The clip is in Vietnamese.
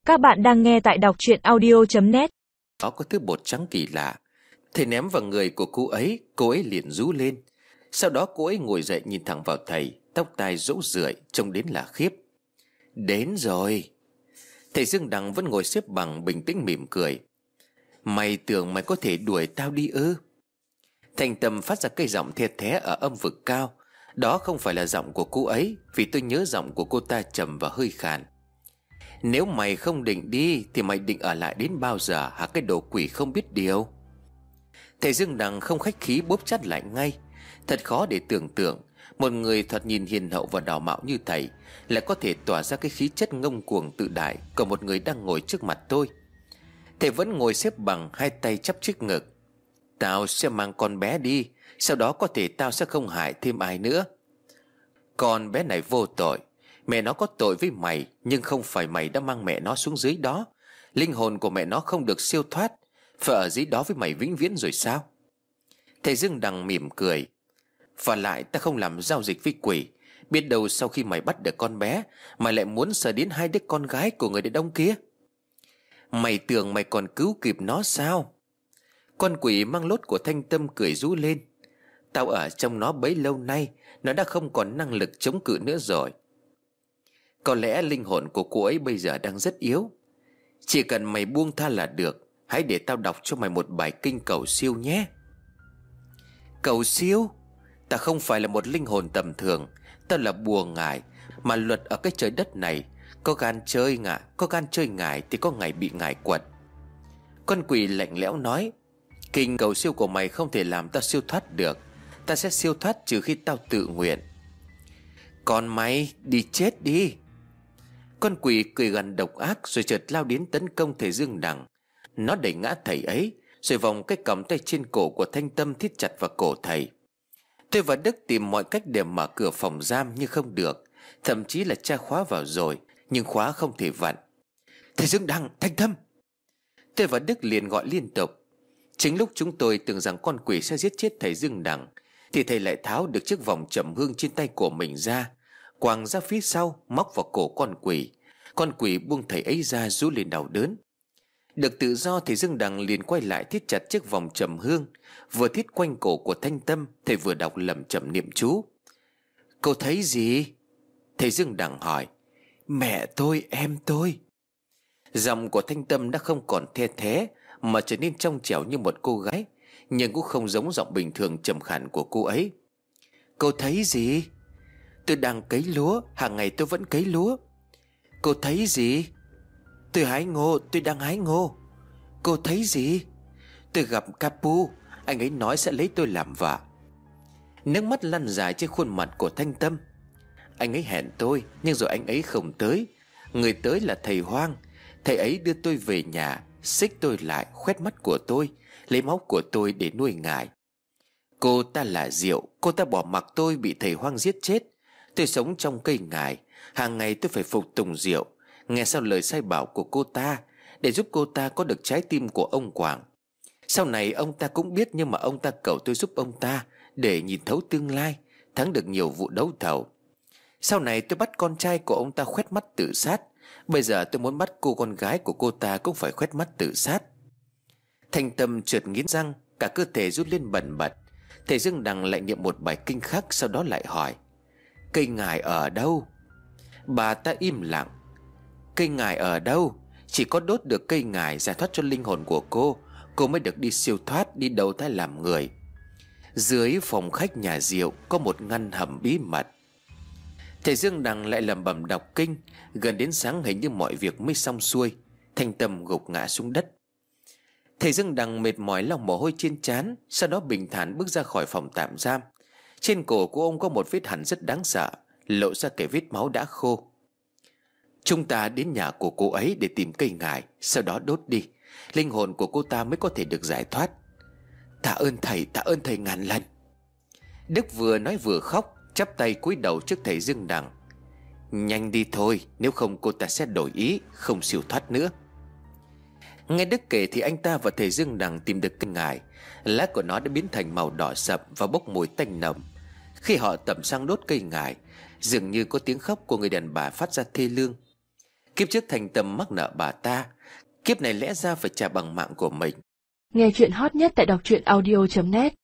Các bạn đang nghe tại đọc truyện audio.net. Đó có thứ bột trắng kỳ lạ. Thầy ném vào người của cô ấy liền rú lên. Sau đó cô ấy ngồi dậy nhìn thẳng vào thầy, tóc tai rũ rượi, trông đến là khiếp. Đến rồi. Thầy Dương Đằng vẫn ngồi xếp bằng bình tĩnh mỉm cười. Mày tưởng mày có thể đuổi tao đi ư? Thành Tâm phát ra cây giọng the thé ở âm vực cao. Đó không phải là giọng của cô ấy, vì tôi nhớ giọng của cô ta trầm và hơi khàn. Nếu mày không định đi thì mày định ở lại đến bao giờ hả cái đồ quỷ không biết điều? Thầy Dương Đằng không khách khí bóp chát lại ngay. Thật khó để tưởng tượng một người thoạt nhìn hiền hậu và đào mạo như thầy lại có thể tỏa ra cái khí chất ngông cuồng tự đại của một người đang ngồi trước mặt tôi. Thầy vẫn ngồi xếp bằng, hai tay chắp trước ngực. Tao sẽ mang con bé đi, sau đó có thể tao sẽ không hại thêm ai nữa. Con bé này vô tội. Mẹ nó có tội với mày, nhưng không phải mày đã mang mẹ nó xuống dưới đó. Linh hồn của mẹ nó không được siêu thoát, phải ở dưới đó với mày vĩnh viễn rồi sao? Thầy Dương Đằng mỉm cười. Và lại ta không làm giao dịch với quỷ. Biết đâu sau khi mày bắt được con bé, mày lại muốn sờ đến hai đứa con gái của người đàn ông kia. Mày tưởng mày còn cứu kịp nó sao? Con quỷ mang lốt của Thanh Tâm cười rú lên. Tao ở trong nó bấy lâu nay, nó đã không còn năng lực chống cự nữa rồi. Có lẽ linh hồn của cô ấy bây giờ đang rất yếu. Chỉ cần mày buông tha là được. Hãy để tao đọc cho mày một bài kinh cầu siêu nhé. Cầu siêu? Ta không phải là một linh hồn tầm thường. Ta là bùa ngải. Mà luật ở cái trời đất này, có gan chơi ngải thì có ngày bị ngải quật. Con quỷ lạnh lẽo nói. Kinh cầu siêu của mày không thể làm ta siêu thoát được. Ta sẽ siêu thoát trừ khi tao tự nguyện. Còn mày đi chết đi. Con quỷ cười gằn độc ác rồi chợt lao đến tấn công thầy Dương Đằng. Nó đẩy ngã thầy ấy, rồi vòng cái còng tay trên cổ của Thanh Tâm thít chặt vào cổ thầy. Tôi và Đức tìm mọi cách để mở cửa phòng giam nhưng không được. Thậm chí là tra khóa vào rồi, nhưng khóa không thể vặn. Thầy Dương Đằng, Thanh Tâm! Tôi và Đức liền gọi liên tục. Chính lúc chúng tôi tưởng rằng con quỷ sẽ giết chết thầy Dương Đằng, thì thầy lại tháo được chiếc vòng trầm hương trên tay của mình ra, quàng ra phía sau, móc vào cổ con quỷ. Con quỷ buông thầy ấy ra rú lên đau đớn. Được tự do, thầy Dương Đằng liền quay lại thít chặt chiếc vòng trầm hương. Vừa thít quanh cổ của Thanh Tâm, thầy vừa đọc lẩm chẩm niệm chú. Cô thấy gì? Thầy Dương Đằng hỏi. Mẹ tôi, em tôi. Giọng của Thanh Tâm đã không còn the thé, mà trở nên trong trẻo như một cô gái, nhưng cũng không giống giọng bình thường trầm khàn của cô ấy. Cô thấy gì? Tôi đang cấy lúa, hàng ngày tôi vẫn cấy lúa. Cô thấy gì? Tôi hái ngô, tôi đang hái ngô. Cô thấy gì? Tôi gặp Capu, anh ấy nói sẽ lấy tôi làm vợ. Nước mắt lăn dài trên khuôn mặt của Thanh Tâm. Anh ấy hẹn tôi, nhưng rồi anh ấy không tới. Người tới là thầy Hoang. Thầy ấy đưa tôi về nhà, xích tôi lại, khoét mắt của tôi, lấy máu của tôi để nuôi ngài. Cô ta là Diệu, cô ta bỏ mặc tôi bị thầy Hoang giết chết. Tôi sống trong cây ngải, hàng ngày tôi phải phục tùng Diệu, nghe theo lời sai bảo của cô ta, để giúp cô ta có được trái tim của ông Quảng. Sau này ông ta cũng biết, nhưng mà ông ta cầu tôi giúp ông ta để nhìn thấu tương lai, thắng được nhiều vụ đấu thầu. Sau này tôi bắt con trai của ông ta khoét mắt tự sát. Bây giờ tôi muốn bắt cô con gái của cô ta cũng phải khoét mắt tự sát. Thanh Tâm trượt nghiến răng, cả cơ thể rút lên bần bật. Thầy Dương Đằng lại niệm một bài kinh khác, sau đó lại hỏi. Cây ngải ở đâu? Bà ta im lặng. Cây ngải ở đâu? Chỉ có đốt được cây ngải giải thoát cho linh hồn của cô mới được đi siêu thoát, đi đầu thai làm người. Dưới phòng khách nhà Diệu có một ngăn hầm bí mật. Thầy Dương Đằng lại lẩm bẩm đọc kinh. Gần đến sáng hình như mọi việc mới xong xuôi. Thanh Tâm gục ngã xuống đất. Thầy Dương Đằng mệt mỏi lau mồ hôi trên trán, sau đó bình thản bước ra khỏi phòng tạm giam. Trên cổ của ông có một vết hằn rất đáng sợ, lộ ra cái vết máu đã khô. Chúng ta đến nhà của cô ấy để tìm cây ngải, sau đó đốt đi. Linh hồn của cô ta mới có thể được giải thoát. Tạ ơn thầy ngàn lần. Đức vừa nói vừa khóc, chắp tay cúi đầu trước thầy Dương Đằng. Nhanh đi thôi, nếu không cô ta sẽ đổi ý, không siêu thoát nữa. Nghe Đức kể thì anh ta và thầy Dương Đằng tìm được cây ngải. Lá của nó đã biến thành màu đỏ sậm và bốc mùi tanh nồng. Khi họ tẩm xăng đốt cây ngải, dường như có tiếng khóc của người đàn bà phát ra thê lương. Kiếp trước thành tâm mắc nợ bà ta, kiếp này lẽ ra phải trả bằng mạng của mình. Nghe chuyện hot nhất tại đọc truyện audio.net.